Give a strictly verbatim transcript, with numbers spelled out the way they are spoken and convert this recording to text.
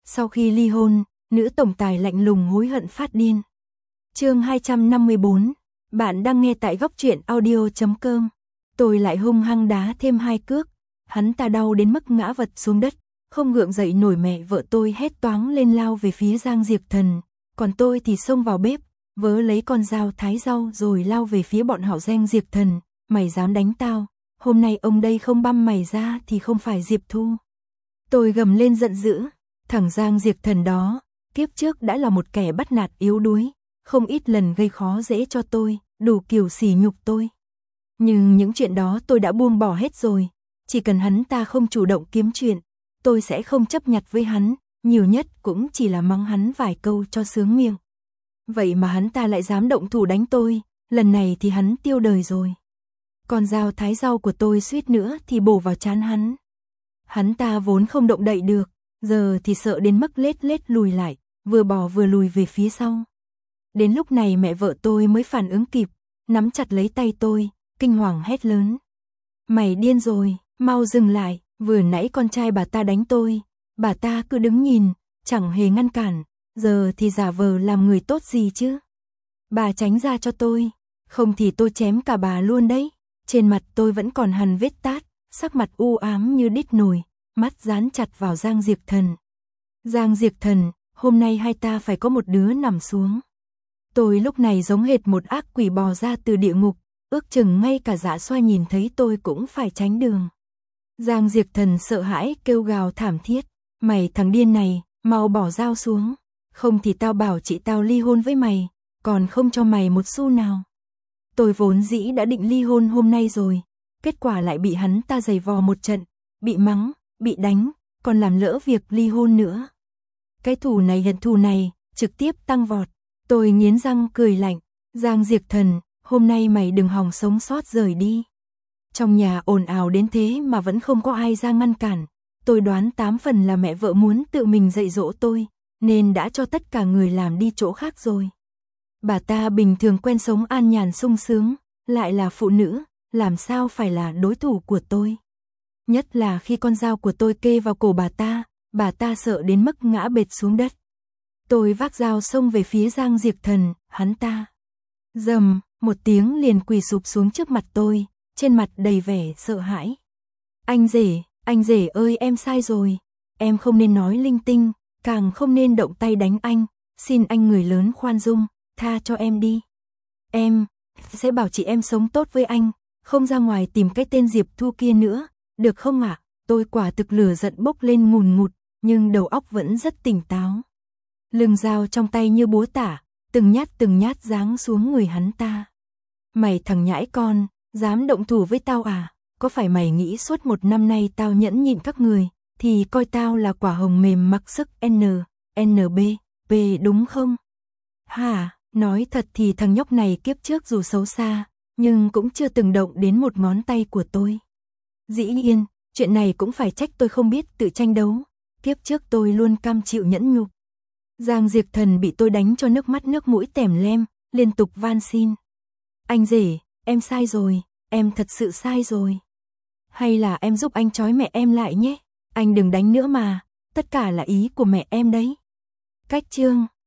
Sau khi ly hôn, nữ tổng tài lạnh lùng hối hận phát điên. Chương hai trăm năm mươi bốn, bạn đang nghe tại góc truyện audio chấm com. Tôi lại hung hăng đá thêm hai cước, hắn ta đau đến mức ngã vật xuống đất, không gượng dậy nổi. Mẹ vợ tôi hét toáng lên lao về phía Giang Diệp Thần, còn tôi thì xông vào bếp, vớ lấy con dao thái rau rồi lao về phía bọn họ. Giang Diệp Thần, mày dám đánh tao, hôm nay ông đây không băm mày ra thì không phải Diệp Thu. Tôi gầm lên giận dữ, thằng Giang Diệp Thần đó, kiếp trước đã là một kẻ bắt nạt yếu đuối, không ít lần gây khó dễ cho tôi, đủ kiểu sỉ nhục tôi. Nhưng những chuyện đó tôi đã buông bỏ hết rồi, chỉ cần hắn ta không chủ động kiếm chuyện, tôi sẽ không chấp nhặt với hắn, nhiều nhất cũng chỉ là mắng hắn vài câu cho sướng miệng. Vậy mà hắn ta lại dám động thủ đánh tôi, lần này thì hắn tiêu đời rồi. Con dao thái rau của tôi suýt nữa thì bổ vào trán hắn. Hắn ta vốn không động đậy được, giờ thì sợ đến mức lết lết lùi lại, vừa bò vừa lùi về phía sau. Đến lúc này mẹ vợ tôi mới phản ứng kịp, nắm chặt lấy tay tôi, kinh hoàng hét lớn. Mày điên rồi, mau dừng lại, vừa nãy con trai bà ta đánh tôi, bà ta cứ đứng nhìn, chẳng hề ngăn cản, giờ thì giả vờ làm người tốt gì chứ. Bà tránh ra cho tôi, không thì tôi chém cả bà luôn đấy. Trên mặt tôi vẫn còn hằn vết tát, sắc mặt u ám như đít nồi, mắt dán chặt vào Giang Diệp Thần. Giang Diệp Thần, hôm nay hai ta phải có một đứa nằm xuống. Tôi lúc này giống hệt một ác quỷ bò ra từ địa ngục, ước chừng ngay cả Dạ Xoa nhìn thấy tôi cũng phải tránh đường. Giang Diệp Thần sợ hãi kêu gào thảm thiết, mày thằng điên này, mau bỏ dao xuống, không thì tao bảo chị tao ly hôn với mày, còn không cho mày một xu nào. Tôi vốn dĩ đã định ly hôn hôm nay rồi, kết quả lại bị hắn ta giày vò một trận, bị mắng, bị đánh, còn làm lỡ việc ly hôn nữa. Cái thù này hận thù này, trực tiếp tăng vọt. Tôi nghiến răng cười lạnh, Giang Diệp Thần, hôm nay mày đừng hòng sống sót rời đi. Trong nhà ồn ào đến thế mà vẫn không có ai ra ngăn cản, tôi đoán tám phần là mẹ vợ muốn tự mình dạy dỗ tôi, nên đã cho tất cả người làm đi chỗ khác rồi. Bà ta bình thường quen sống an nhàn sung sướng, lại là phụ nữ, làm sao phải là đối thủ của tôi. Nhất là khi con dao của tôi kê vào cổ bà ta, bà ta sợ đến mức ngã bệt xuống đất. Tôi vác dao xông về phía Giang Diệp Thần, hắn ta rầm một tiếng liền quỳ sụp xuống trước mặt tôi, trên mặt đầy vẻ sợ hãi. Anh rể, anh rể ơi, em sai rồi, em không nên nói linh tinh, càng không nên động tay đánh anh, xin anh người lớn khoan dung, tha cho em đi. Em sẽ bảo chị em sống tốt với anh, không ra ngoài tìm cái tên Diệp Thu kia nữa, được không ạ? À? Tôi quả thực lửa giận bốc lên ngùn ngụt, nhưng đầu óc vẫn rất tỉnh táo. Lưng dao trong tay như búa tả, từng nhát từng nhát giáng xuống người hắn ta. Mày thằng nhãi con, dám động thủ với tao à? Có phải mày nghĩ suốt một năm nay tao nhẫn nhịn các người, thì coi tao là quả hồng mềm mặc sức N, N B, P đúng không? Hả, nói thật thì thằng nhóc này kiếp trước dù xấu xa, nhưng cũng chưa từng động đến một ngón tay của tôi. Dĩ nhiên, chuyện này cũng phải trách tôi không biết tự tranh đấu, kiếp trước tôi luôn cam chịu nhẫn nhục. Giang Diệp Thần bị tôi đánh cho nước mắt nước mũi tèm lem, liên tục van xin. Anh rể, em sai rồi, em thật sự sai rồi. Hay là em giúp anh trói mẹ em lại nhé, anh đừng đánh nữa mà, tất cả là ý của mẹ em đấy. Cách chương